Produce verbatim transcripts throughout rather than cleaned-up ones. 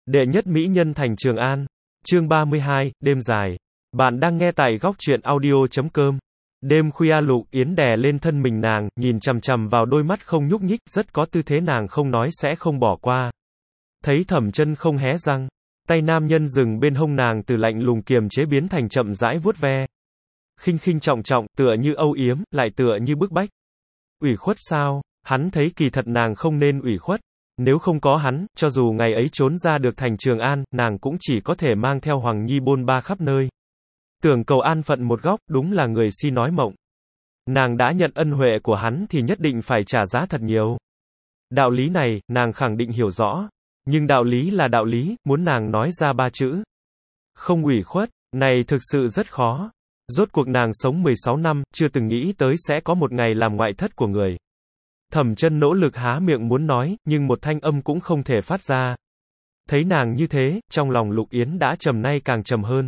Đệ nhất mỹ nhân thành Trường An. Chương ba mươi hai, đêm dài. Bạn đang nghe tại góc truyện audio chấm com. Đêm khuya Lục Yến đè lên thân mình nàng, nhìn chằm chằm vào đôi mắt không nhúc nhích, rất có tư thế nàng không nói sẽ không bỏ qua. Thấy Thẩm Chân không hé răng, tay nam nhân dừng bên hông nàng từ lạnh lùng kiềm chế biến thành chậm rãi vuốt ve. Khinh khinh trọng trọng, tựa như âu yếm, lại tựa như bức bách. Ủy khuất sao? Hắn thấy kỳ thật nàng không nên ủy khuất. Nếu không có hắn, cho dù ngày ấy trốn ra được thành Trường An, nàng cũng chỉ có thể mang theo Hoàng Nhi bôn ba khắp nơi. Tưởng cầu an phận một góc, đúng là người si nói mộng. Nàng đã nhận ân huệ của hắn thì nhất định phải trả giá thật nhiều. Đạo lý này, nàng khẳng định hiểu rõ. Nhưng đạo lý là đạo lý, muốn nàng nói ra ba chữ. Không ủy khuất, này thực sự rất khó. Rốt cuộc nàng sống mười sáu năm, chưa từng nghĩ tới sẽ có một ngày làm ngoại thất của người. Thẩm Chân nỗ lực há miệng muốn nói, nhưng một thanh âm cũng không thể phát ra. Thấy nàng như thế, trong lòng Lục Yến đã trầm nay càng trầm hơn.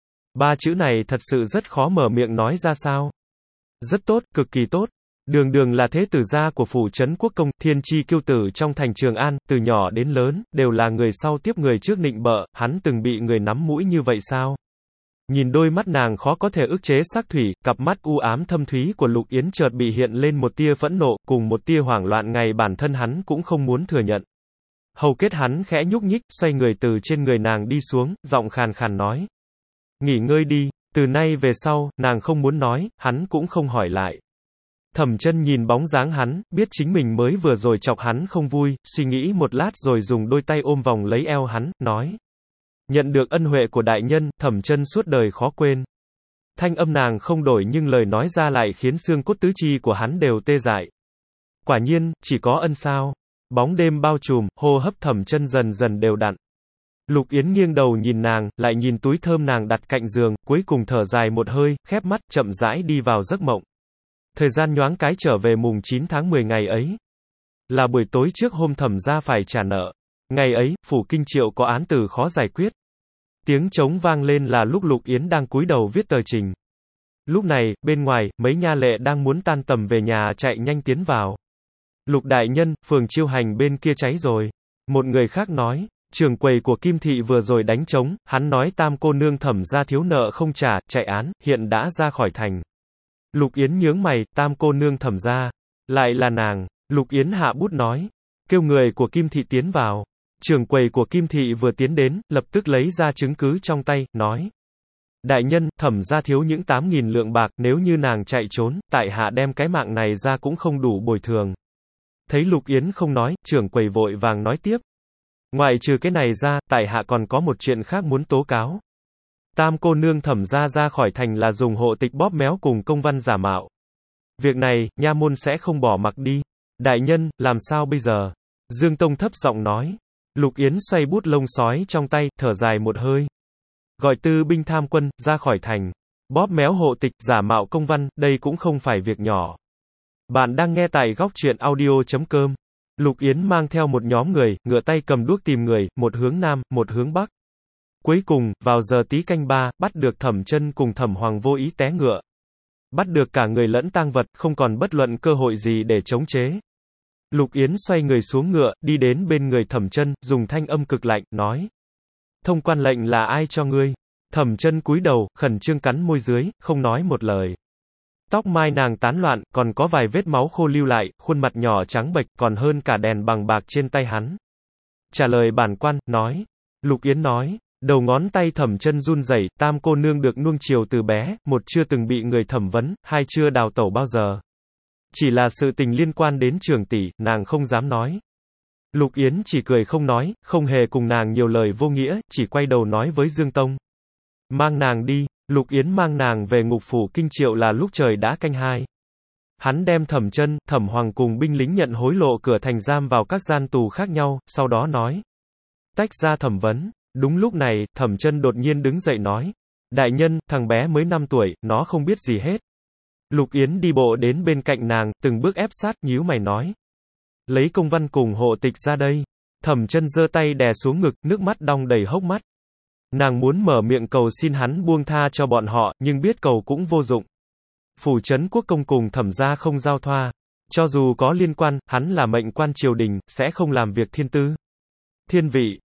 Ba chữ này thật sự rất khó mở miệng nói ra sao. Rất tốt, cực kỳ tốt. Đường Đường là thế tử gia của phủ trấn quốc công, thiên chi kiêu tử trong thành Trường An, từ nhỏ đến lớn, đều là người sau tiếp người trước nịnh bợ, hắn từng bị người nắm mũi như vậy sao? Nhìn đôi mắt nàng khó có thể ức chế sắc thủy, cặp mắt u ám thâm thúy của Lục Yến chợt bị hiện lên một tia phẫn nộ, cùng một tia hoảng loạn ngày bản thân hắn cũng không muốn thừa nhận. Hầu kết hắn khẽ nhúc nhích, xoay người từ trên người nàng đi xuống, giọng khàn khàn nói. Nghỉ ngơi đi, từ nay về sau, nàng không muốn nói, hắn cũng không hỏi lại. Thẩm Chân nhìn bóng dáng hắn, biết chính mình mới vừa rồi chọc hắn không vui, suy nghĩ một lát rồi dùng đôi tay ôm vòng lấy eo hắn, nói. Nhận được ân huệ của đại nhân, Thẩm Chân suốt đời khó quên. Thanh âm nàng không đổi nhưng lời nói ra lại khiến xương cốt tứ chi của hắn đều tê dại. Quả nhiên, chỉ có ân sao. Bóng đêm bao trùm, hô hấp Thẩm Chân dần dần đều đặn. Lục Yến nghiêng đầu nhìn nàng, lại nhìn túi thơm nàng đặt cạnh giường, cuối cùng thở dài một hơi, khép mắt, chậm rãi đi vào giấc mộng. Thời gian nhoáng cái trở về mùng chín tháng mười ngày ấy. Là buổi tối trước hôm Thẩm gia phải trả nợ. Ngày ấy, phủ Kinh Triệu có án tử khó giải quyết. Tiếng trống vang lên là lúc Lục Yến đang cúi đầu viết tờ trình. Lúc này, bên ngoài, mấy nha lệ đang muốn tan tầm về nhà chạy nhanh tiến vào. Lục đại nhân, phường Chiêu Hành bên kia cháy rồi. Một người khác nói, trưởng quầy của Kim Thị vừa rồi đánh trống, hắn nói tam cô nương Thẩm gia thiếu nợ không trả, chạy án, hiện đã ra khỏi thành. Lục Yến nhướng mày, tam cô nương Thẩm gia, lại là nàng. Lục Yến hạ bút nói, kêu người của Kim Thị tiến vào. Trưởng quầy của Kim Thị vừa tiến đến, lập tức lấy ra chứng cứ trong tay, nói. Đại nhân, Thẩm gia thiếu những tám nghìn lượng bạc, nếu như nàng chạy trốn, tại hạ đem cái mạng này ra cũng không đủ bồi thường. Thấy Lục Yến không nói, trưởng quầy vội vàng nói tiếp. Ngoài trừ cái này ra, tại hạ còn có một chuyện khác muốn tố cáo. Tam cô nương Thẩm gia ra khỏi thành là dùng hộ tịch bóp méo cùng công văn giả mạo. Việc này, nha môn sẽ không bỏ mặc đi. Đại nhân, làm sao bây giờ? Dương Tông thấp giọng nói. Lục Yến xoay bút lông sói trong tay, thở dài một hơi. Gọi tư binh tham quân, ra khỏi thành. Bóp méo hộ tịch, giả mạo công văn, đây cũng không phải việc nhỏ. Bạn đang nghe tại góc truyện audio chấm com. Lục Yến mang theo một nhóm người, ngựa tay cầm đuốc tìm người, một hướng nam, một hướng bắc. Cuối cùng, vào giờ tí canh ba, bắt được Thẩm Chân cùng Thẩm Hoàng vô ý té ngựa. Bắt được cả người lẫn tang vật, không còn bất luận cơ hội gì để chống chế. Lục Yến xoay người xuống ngựa, đi đến bên người Thẩm Chân, dùng thanh âm cực lạnh, nói. Thông quan lệnh là ai cho ngươi? Thẩm Chân cúi đầu, khẩn trương cắn môi dưới, không nói một lời. Tóc mai nàng tán loạn, còn có vài vết máu khô lưu lại, khuôn mặt nhỏ trắng bệch, còn hơn cả đèn bằng bạc trên tay hắn. Trả lời bản quan, nói. Lục Yến nói. Đầu ngón tay Thẩm Chân run rẩy, tam cô nương được nuông chiều từ bé, một chưa từng bị người thẩm vấn, hai chưa đào tẩu bao giờ. Chỉ là sự tình liên quan đến trưởng tỷ, nàng không dám nói. Lục Yến chỉ cười không nói, không hề cùng nàng nhiều lời vô nghĩa, chỉ quay đầu nói với Dương Tông. Mang nàng đi. Lục Yến mang nàng về ngục phủ Kinh Triệu là lúc trời đã canh hai. Hắn đem Thẩm Chân, Thẩm Hoàng cùng binh lính nhận hối lộ cửa thành giam vào các gian tù khác nhau, sau đó nói. Tách ra thẩm vấn. Đúng lúc này, Thẩm Chân đột nhiên đứng dậy nói. Đại nhân, thằng bé mới năm tuổi, nó không biết gì hết. Lục Yến đi bộ đến bên cạnh nàng, từng bước ép sát, nhíu mày nói. Lấy công văn cùng hộ tịch ra đây. Thẩm Chân giơ tay đè xuống ngực, nước mắt đong đầy hốc mắt. Nàng muốn mở miệng cầu xin hắn buông tha cho bọn họ, nhưng biết cầu cũng vô dụng. Phủ trấn quốc công cùng Thẩm gia không giao thoa. Cho dù có liên quan, hắn là mệnh quan triều đình, sẽ không làm việc thiên tư. Thiên vị,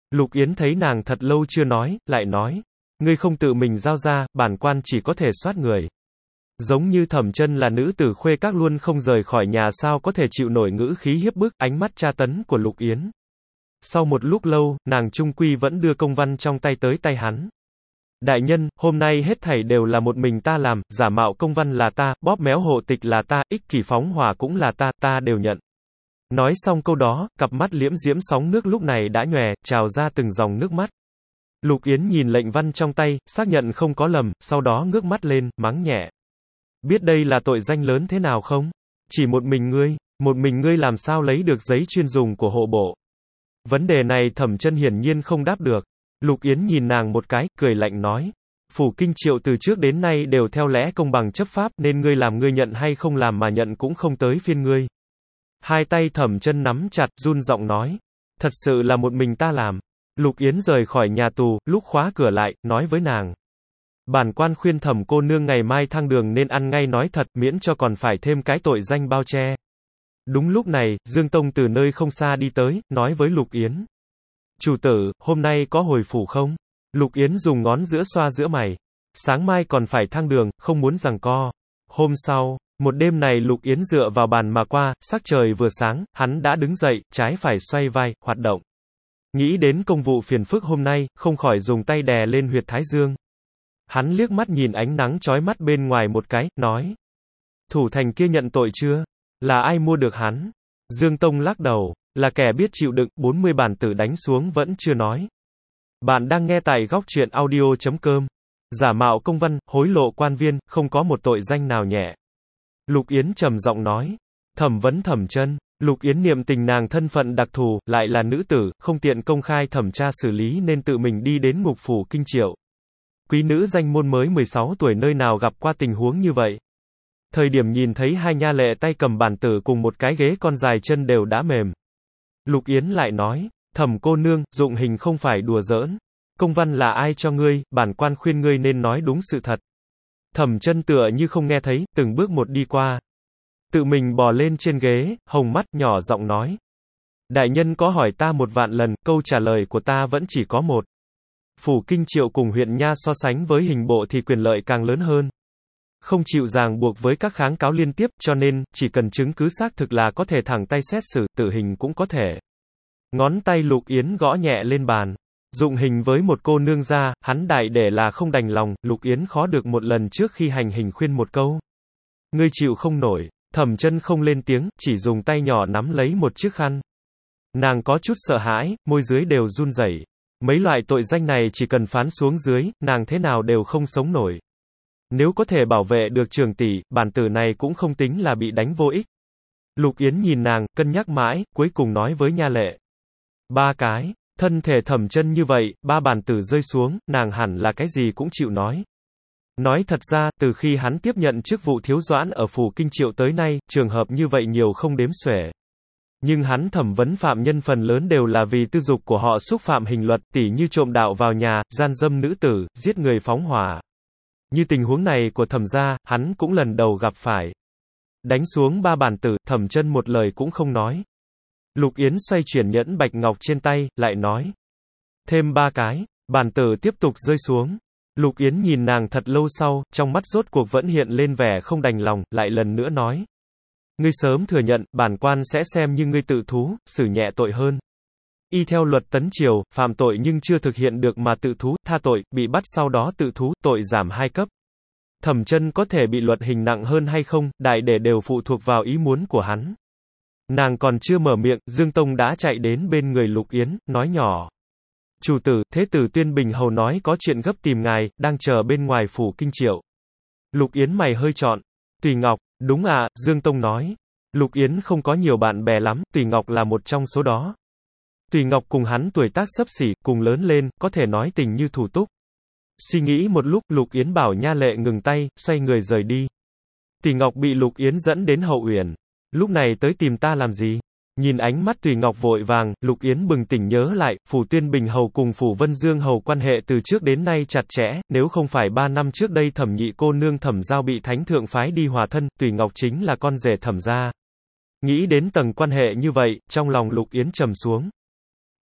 Lục Yến thấy nàng thật lâu chưa nói, lại nói. Ngươi không tự mình giao ra, bản quan chỉ có thể soát người. Giống như Thẩm Chân là nữ tử khuê các luôn không rời khỏi nhà sao có thể chịu nổi ngữ khí hiếp bức, ánh mắt tra tấn của Lục Yến. Sau một lúc lâu, nàng trung quy vẫn đưa công văn trong tay tới tay hắn. Đại nhân, hôm nay hết thảy đều là một mình ta làm, giả mạo công văn là ta, bóp méo hộ tịch là ta, ích kỷ phóng hỏa cũng là ta, ta đều nhận. Nói xong câu đó, cặp mắt liễm diễm sóng nước lúc này đã nhòe, trào ra từng dòng nước mắt. Lục Yến nhìn lệnh văn trong tay, xác nhận không có lầm, sau đó ngước mắt lên, mắng nhẹ. Biết đây là tội danh lớn thế nào không? Chỉ một mình ngươi, một mình ngươi làm sao lấy được giấy chuyên dùng của hộ bộ? Vấn đề này Thẩm Chân hiển nhiên không đáp được. Lục Yến nhìn nàng một cái, cười lạnh nói. Phủ Kinh Triệu từ trước đến nay đều theo lẽ công bằng chấp pháp, nên ngươi làm ngươi nhận hay không làm mà nhận cũng không tới phiên ngươi. Hai tay Thẩm Chân nắm chặt, run giọng nói. Thật sự là một mình ta làm. Lục Yến rời khỏi nhà tù, lúc khóa cửa lại, nói với nàng. Bản quan khuyên Thẩm cô nương ngày mai thăng đường nên ăn ngay nói thật, miễn cho còn phải thêm cái tội danh bao che. Đúng lúc này, Dương Tông từ nơi không xa đi tới, nói với Lục Yến. Chủ tử, hôm nay có hồi phủ không? Lục Yến dùng ngón giữa xoa giữa mày. Sáng mai còn phải thăng đường, không muốn giằng co. Hôm sau, một đêm này Lục Yến dựa vào bàn mà qua, sắc trời vừa sáng, hắn đã đứng dậy, trái phải xoay vai, hoạt động. Nghĩ đến công vụ phiền phức hôm nay, không khỏi dùng tay đè lên huyệt thái dương. Hắn liếc mắt nhìn ánh nắng chói mắt bên ngoài một cái, nói. Thủ thành kia nhận tội chưa? Là ai mua được hắn? Dương Tông lắc đầu, là kẻ biết chịu đựng, bốn mươi bản tử đánh xuống vẫn chưa nói. Bạn đang nghe tại góc truyện audio chấm com. Giả mạo công văn, hối lộ quan viên, không có một tội danh nào nhẹ. Lục Yến trầm giọng nói. Thẩm vấn Thẩm Chân. Lục Yến niệm tình nàng thân phận đặc thù, lại là nữ tử, không tiện công khai thẩm tra xử lý nên tự mình đi đến ngục phủ Kinh Triệu. Quý nữ danh môn mới mười sáu tuổi nơi nào gặp qua tình huống như vậy. Thời điểm nhìn thấy hai nha lệ tay cầm bản tử cùng một cái ghế con dài chân đều đã mềm. Lục Yến lại nói, Thẩm cô nương, dụng hình không phải đùa giỡn. Công văn là ai cho ngươi, bản quan khuyên ngươi nên nói đúng sự thật. Thẩm Chân tựa như không nghe thấy, từng bước một đi qua. Tự mình bò lên trên ghế, hồng mắt, nhỏ giọng nói. Đại nhân có hỏi ta một vạn lần, câu trả lời của ta vẫn chỉ có một. Phủ Kinh Triệu cùng huyện Nha so sánh với hình bộ thì quyền lợi càng lớn hơn. Không chịu ràng buộc với các kháng cáo liên tiếp, cho nên, chỉ cần chứng cứ xác thực là có thể thẳng tay xét xử, tử hình cũng có thể. Ngón tay Lục Yến gõ nhẹ lên bàn. Dụng hình với một cô nương gia, hắn đại để là không đành lòng, Lục Yến khó được một lần trước khi hành hình khuyên một câu. Ngươi chịu không nổi. Thẩm Chân không lên tiếng, chỉ dùng tay nhỏ nắm lấy một chiếc khăn. Nàng có chút sợ hãi, môi dưới đều run rẩy. Mấy loại tội danh này chỉ cần phán xuống dưới, nàng thế nào đều không sống nổi. Nếu có thể bảo vệ được Trường tỷ, bản tử này cũng không tính là bị đánh vô ích. Lục Yến nhìn nàng, cân nhắc mãi, cuối cùng nói với nha lệ. Ba cái, thân thể Thẩm Chân như vậy, ba bản tử rơi xuống, nàng hẳn là cái gì cũng chịu nói. Nói thật ra, từ khi hắn tiếp nhận chức vụ thiếu doãn ở phủ Kinh Triệu tới nay, trường hợp như vậy nhiều không đếm xuể. Nhưng hắn thẩm vấn phạm nhân phần lớn đều là vì tư dục của họ xúc phạm hình luật, tỉ như trộm đạo vào nhà, gian dâm nữ tử, giết người phóng hỏa. Như tình huống này của Thẩm gia, hắn cũng lần đầu gặp phải. Đánh xuống ba bản tử, Thẩm Chân một lời cũng không nói. Lục Yến xoay chuyển nhẫn bạch ngọc trên tay, lại nói. Thêm ba cái, bản tử tiếp tục rơi xuống. Lục Yến nhìn nàng thật lâu sau, trong mắt rốt cuộc vẫn hiện lên vẻ không đành lòng, lại lần nữa nói. Ngươi sớm thừa nhận, bản quan sẽ xem như ngươi tự thú, xử nhẹ tội hơn. Y theo luật tấn triều, phạm tội nhưng chưa thực hiện được mà tự thú, tha tội, bị bắt sau đó tự thú, tội giảm hai cấp. Thẩm Chân có thể bị luật hình nặng hơn hay không, đại để đều phụ thuộc vào ý muốn của hắn. Nàng còn chưa mở miệng, Dương Tông đã chạy đến bên người Lục Yến, nói nhỏ. Chủ tử, Thế tử Tuyên Bình Hầu nói có chuyện gấp tìm ngài, đang chờ bên ngoài phủ Kinh Triệu. Lục Yến mày hơi trọn. Tùy Ngọc, đúng à, Dương Tông nói. Lục Yến không có nhiều bạn bè lắm, Tùy Ngọc là một trong số đó. Tùy Ngọc cùng hắn tuổi tác xấp xỉ, cùng lớn lên, có thể nói tình như thủ túc. Suy nghĩ một lúc, Lục Yến bảo nha lệ ngừng tay, xoay người rời đi. Tùy Ngọc bị Lục Yến dẫn đến hậu uyển. Lúc này tới tìm ta làm gì? Nhìn ánh mắt Tùy Ngọc vội vàng, Lục Yến bừng tỉnh nhớ lại, phủ Tuyên Bình Hầu cùng phủ Vân Dương Hầu quan hệ từ trước đến nay chặt chẽ, nếu không phải ba năm trước đây Thẩm nhị cô nương Thẩm Giao bị Thánh Thượng phái đi hòa thân, Tùy Ngọc chính là con rể Thẩm gia. Nghĩ đến tầng quan hệ như vậy, trong lòng Lục Yến trầm xuống.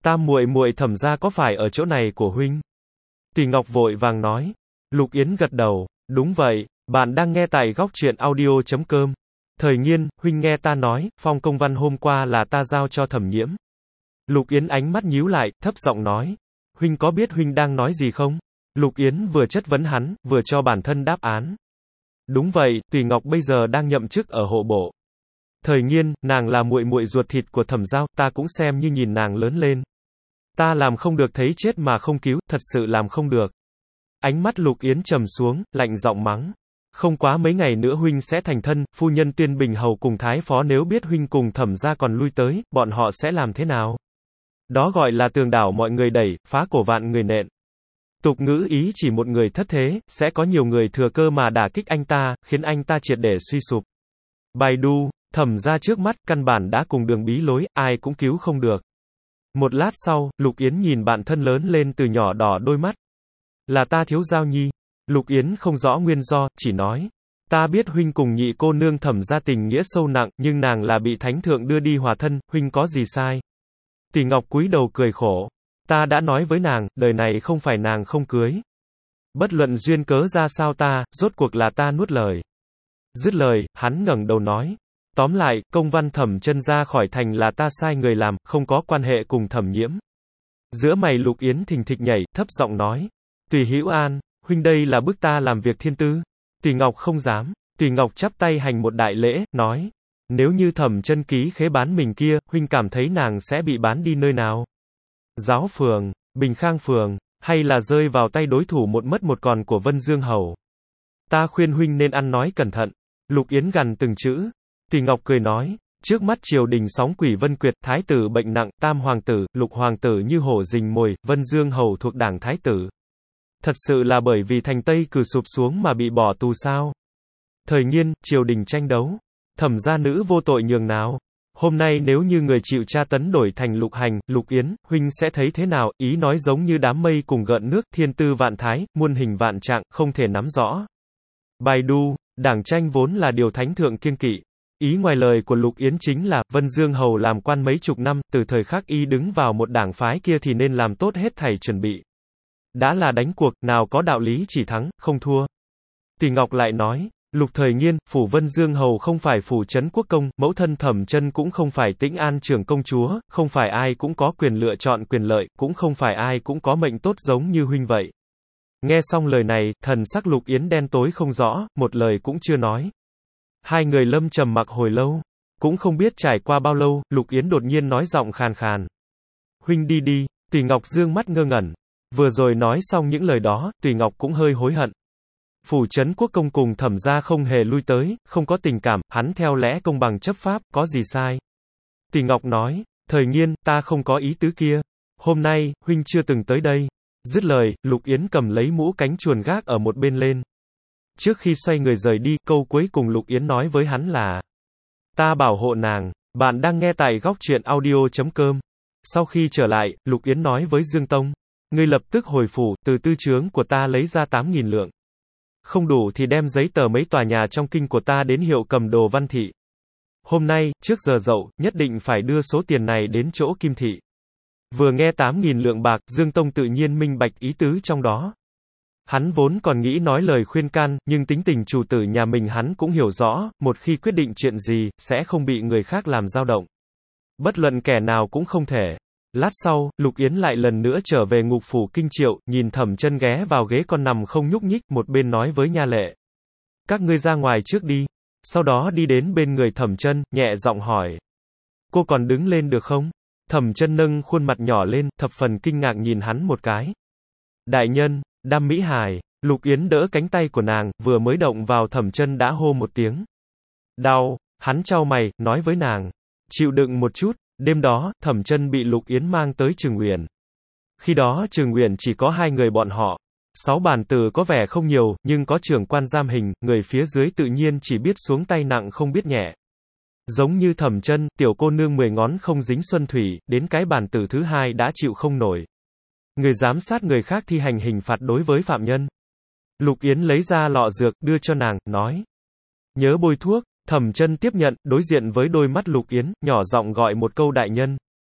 Tam muội muội Thẩm gia có phải ở chỗ này của huynh? Tùy Ngọc vội vàng nói. Lục Yến gật đầu, đúng vậy, bạn đang nghe tại góc truyện audio chấm com. Thời Nghiên, huynh nghe ta nói, phong công văn hôm qua là ta giao cho Thẩm Nhiễm. Lục Yến ánh mắt nhíu lại, thấp giọng nói. Huynh có biết huynh đang nói gì không? Lục Yến vừa chất vấn hắn, vừa cho bản thân đáp án. Đúng vậy, Tùy Ngọc bây giờ đang nhậm chức ở hộ bộ. Thời Nghiên, nàng là muội muội ruột thịt của Thẩm Giao, ta cũng xem như nhìn nàng lớn lên. Ta làm không được thấy chết mà không cứu, thật sự làm không được. Ánh mắt Lục Yến trầm xuống, lạnh giọng mắng. Không quá mấy ngày nữa huynh sẽ thành thân, phu nhân Tuyên Bình hầu cùng thái phó nếu biết huynh cùng Thẩm gia còn lui tới, bọn họ sẽ làm thế nào? Đó gọi là tường đảo mọi người đẩy, phá cổ vạn người nện. Tục ngữ ý chỉ một người thất thế, sẽ có nhiều người thừa cơ mà đả kích anh ta, khiến anh ta triệt để suy sụp. Bài đu, Thẩm gia trước mắt, căn bản đã cùng đường bí lối, ai cũng cứu không được. Một lát sau, Lục Yến nhìn bạn thân lớn lên từ nhỏ đỏ đôi mắt. Là ta thiếu Giao Nhi. Lục Yến không rõ nguyên do, chỉ nói. Ta biết huynh cùng nhị cô nương Thẩm gia tình nghĩa sâu nặng, nhưng nàng là bị thánh thượng đưa đi hòa thân, huynh có gì sai? Tỷ Ngọc cúi đầu cười khổ. Ta đã nói với nàng, đời này không phải nàng không cưới. Bất luận duyên cớ ra sao ta, rốt cuộc là ta nuốt lời. Dứt lời, hắn ngẩng đầu nói. Tóm lại, công văn Thẩm chân ra khỏi thành là ta sai người làm, không có quan hệ cùng Thẩm Nhiễm. Giữa mày Lục Yến thình thịch nhảy, thấp giọng nói. Tùy Hữu An, huynh đây là bức ta làm việc thiên tư. Tùy Ngọc không dám. Tùy Ngọc chắp tay hành một đại lễ, nói. Nếu như Thẩm chân ký khế bán mình kia, huynh cảm thấy nàng sẽ bị bán đi nơi nào? Giáo phường, Bình Khang phường, hay là rơi vào tay đối thủ một mất một còn của Vân Dương Hầu? Ta khuyên huynh nên ăn nói cẩn thận. Lục Yến gằn từng chữ. Tùy Ngọc cười nói, trước mắt triều đình sóng quỷ Vân Quyệt, thái tử bệnh nặng, tam hoàng tử, lục hoàng tử như hổ rình mồi, Vân Dương Hầu thuộc đảng thái tử. Thật sự là bởi vì thành Tây cử sụp xuống mà bị bỏ tù sao? Thời Nghiên, triều đình tranh đấu. Thẩm gia nữ vô tội nhường nào? Hôm nay nếu như người chịu tra tấn đổi thành Lục Hành, Lục Yến, huynh sẽ thấy thế nào? Ý nói giống như đám mây cùng gợn nước, thiên tư vạn thái, muôn hình vạn trạng, không thể nắm rõ. Bài đu, đảng tranh vốn là điều thánh thượng kiêng kỵ. Ý ngoài lời của Lục Yến chính là, Vân Dương Hầu làm quan mấy chục năm, từ thời khắc y đứng vào một đảng phái kia thì nên làm tốt hết thảy chuẩn bị. Đã là đánh cuộc, nào có đạo lý chỉ thắng, không thua. Tùy Ngọc lại nói, Lục Thời Nghiên, phủ Vân Dương Hầu không phải phủ trấn quốc công, mẫu thân Thẩm chân cũng không phải Tĩnh An trưởng công chúa, không phải ai cũng có quyền lựa chọn quyền lợi, cũng không phải ai cũng có mệnh tốt giống như huynh vậy. Nghe xong lời này, thần sắc Lục Yến đen tối không rõ, một lời cũng chưa nói. Hai người lâm trầm mặc hồi lâu, cũng không biết trải qua bao lâu, Lục Yến đột nhiên nói giọng khàn khàn. Huynh đi đi. Tùy Ngọc dương mắt ngơ ngẩn. Vừa rồi nói xong những lời đó, Tùy Ngọc cũng hơi hối hận. Phủ trấn quốc công cùng Thẩm gia không hề lui tới, không có tình cảm, hắn theo lẽ công bằng chấp pháp, có gì sai? Tùy Ngọc nói, Thời Nghiên, ta không có ý tứ kia. Hôm nay, huynh chưa từng tới đây. Dứt lời, Lục Yến cầm lấy mũ cánh chuồn gác ở một bên lên. Trước khi xoay người rời đi, câu cuối cùng Lục Yến nói với hắn là ta bảo hộ nàng. Bạn đang nghe tại góc truyện audio chấm com. Sau khi trở lại, Lục Yến nói với Dương Tông, ngươi lập tức hồi phủ, từ tư trướng của ta lấy ra tám nghìn lượng. Không đủ thì đem giấy tờ mấy tòa nhà trong kinh của ta đến hiệu cầm đồ Văn Thị. Hôm nay, trước giờ dậu, nhất định phải đưa số tiền này đến chỗ Kim Thị. Vừa nghe tám nghìn lượng bạc, Dương Tông tự nhiên minh bạch ý tứ trong đó. Hắn vốn còn nghĩ nói lời khuyên can, nhưng tính tình chủ tử nhà mình hắn cũng hiểu rõ, một khi quyết định chuyện gì, sẽ không bị người khác làm dao động. Bất luận kẻ nào cũng không thể. Lát sau, Lục Yến lại lần nữa trở về ngục phủ Kinh Triệu, nhìn Thẩm chân ghé vào ghế con nằm không nhúc nhích, một bên nói với nha lệ. Các ngươi ra ngoài trước đi. Sau đó đi đến bên người Thẩm chân, nhẹ giọng hỏi. Cô còn đứng lên được không? Thẩm chân nâng khuôn mặt nhỏ lên, thập phần kinh ngạc nhìn hắn một cái. Đại nhân, Đam Mỹ Hải. Lục Yến đỡ cánh tay của nàng, vừa mới động vào Thẩm chân đã hô một tiếng. Đau. Hắn chau mày, nói với nàng. Chịu đựng một chút. Đêm đó, Thẩm chân bị Lục Yến mang tới Trường Uyển. Khi đó Trường Uyển chỉ có hai người bọn họ. Sáu bản tử có vẻ không nhiều, nhưng có trưởng quan giam hình, người phía dưới tự nhiên chỉ biết xuống tay nặng không biết nhẹ. Giống như Thẩm chân, tiểu cô nương mười ngón không dính xuân thủy, đến cái bản tử thứ hai đã chịu không nổi. Người giám sát người khác thi hành hình phạt đối với phạm nhân. Lục Yến lấy ra lọ dược, đưa cho nàng, nói. Nhớ bôi thuốc. Thẩm chân tiếp nhận, đối diện với đôi mắt Lục Yến, nhỏ giọng gọi một câu đại nhân.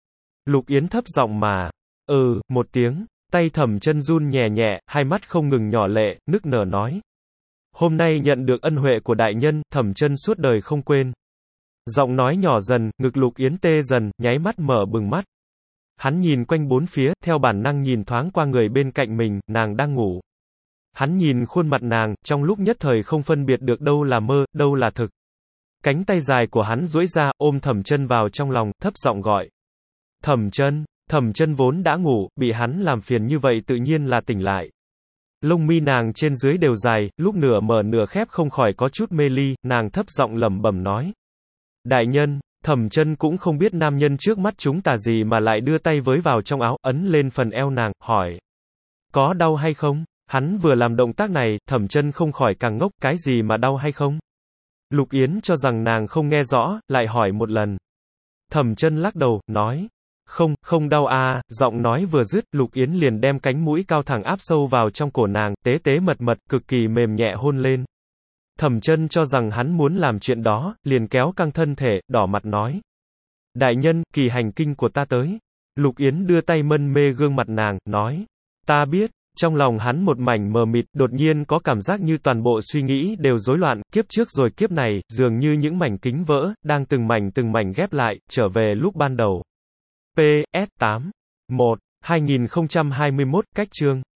Lục Yến thấp giọng mà. Ừ, một tiếng, tay Thẩm Chân run nhẹ nhẹ, hai mắt không ngừng nhỏ lệ, nức nở nói. Hôm nay nhận được ân huệ của đại nhân, Thẩm Chân suốt đời không quên. Giọng nói nhỏ dần, ngực Lục Yến tê dần, nháy mắt mở bừng mắt. Hắn nhìn quanh bốn phía, theo bản năng nhìn thoáng qua người bên cạnh mình, nàng đang ngủ. Hắn nhìn khuôn mặt nàng, trong lúc nhất thời không phân biệt được đâu là mơ, đâu là thực. Cánh tay dài của hắn duỗi ra, ôm Thẩm Chân vào trong lòng, thấp giọng gọi. Thẩm Chân, Thẩm Chân vốn đã ngủ, bị hắn làm phiền như vậy tự nhiên là tỉnh lại. Lông mi nàng trên dưới đều dài, lúc nửa mở nửa khép không khỏi có chút mê ly, nàng thấp giọng lẩm bẩm nói. Đại nhân, Thẩm Chân cũng không biết nam nhân trước mắt chúng ta gì mà lại đưa tay với vào trong áo, ấn lên phần eo nàng, hỏi. Có đau hay không? Hắn vừa làm động tác này, Thẩm Chân không khỏi càng ngốc, cái gì mà đau hay không? Lục Yến cho rằng nàng không nghe rõ, lại hỏi một lần. Thẩm Chân lắc đầu, nói. Không, không đau à, giọng nói vừa dứt, Lục Yến liền đem cánh mũi cao thẳng áp sâu vào trong cổ nàng, tế tế mật mật, cực kỳ mềm nhẹ hôn lên. Thẩm Chân cho rằng hắn muốn làm chuyện đó, liền kéo căng thân thể, đỏ mặt nói. Đại nhân, kỳ hành kinh của ta tới. Lục Yến đưa tay mân mê gương mặt nàng, nói. Ta biết. Trong lòng hắn một mảnh mờ mịt, đột nhiên có cảm giác như toàn bộ suy nghĩ đều rối loạn, kiếp trước rồi kiếp này, dường như những mảnh kính vỡ, đang từng mảnh từng mảnh ghép lại, trở về lúc ban đầu. P S tám một hai nghìn không trăm hai mươi mốt, cách chương